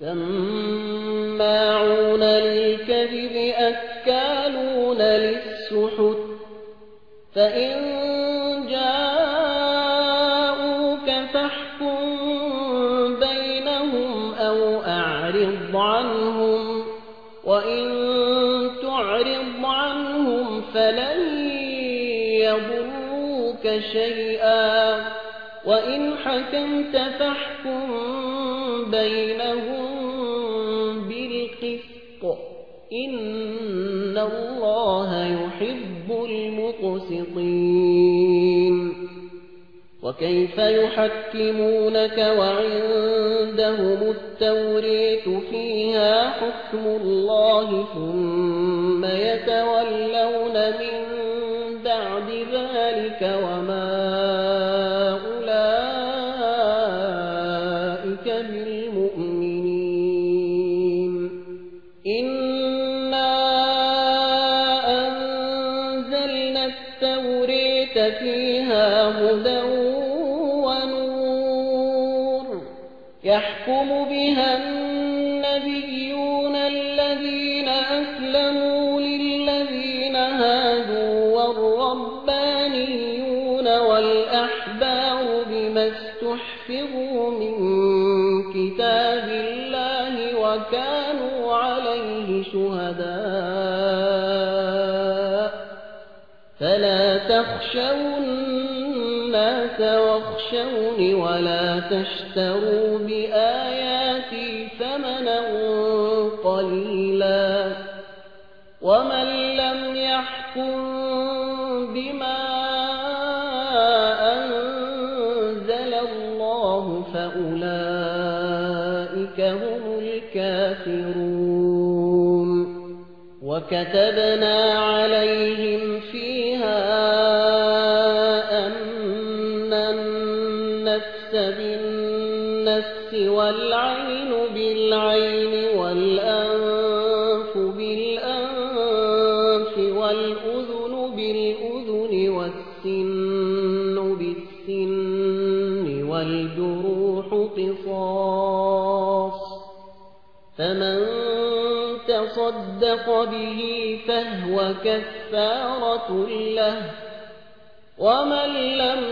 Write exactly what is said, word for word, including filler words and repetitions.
سماعون للكذب أكالون للسحت فإن جاءوك فاحكم بينهم أو أعرض عنهم وإن تعرض عنهم فلن يضروك شيئا وإن حكمت فاحكم بينهم بالقسط إن الله يحب المقسطين وكيف يحكمونك وعندهم التوريت فيها حكم الله ثم يتولون من بعد ذلك وما أولئك بالمؤمنين إنا أنزلنا التوريت فيها هدى ونور يحكم بها النبيون الذين أسلموا للذين هادوا والربانيون والأحبار بما استحفظوا من كتاب الله وكانوا عليه شهداء فلا تخشوا الناس واخشوني ولا تشتروا بآياتي ثمنا قليلا ومن لم يحكم بما أنزل الله فأولئك هم الكافرون وكتبنا عليهم فيها أن النفس بالنفس والعين بالعين والأنف بالأنف والأذن بالأذن والسن بالسن والجروح قصاص فمن تصدق به فهو كفارة له ومن لم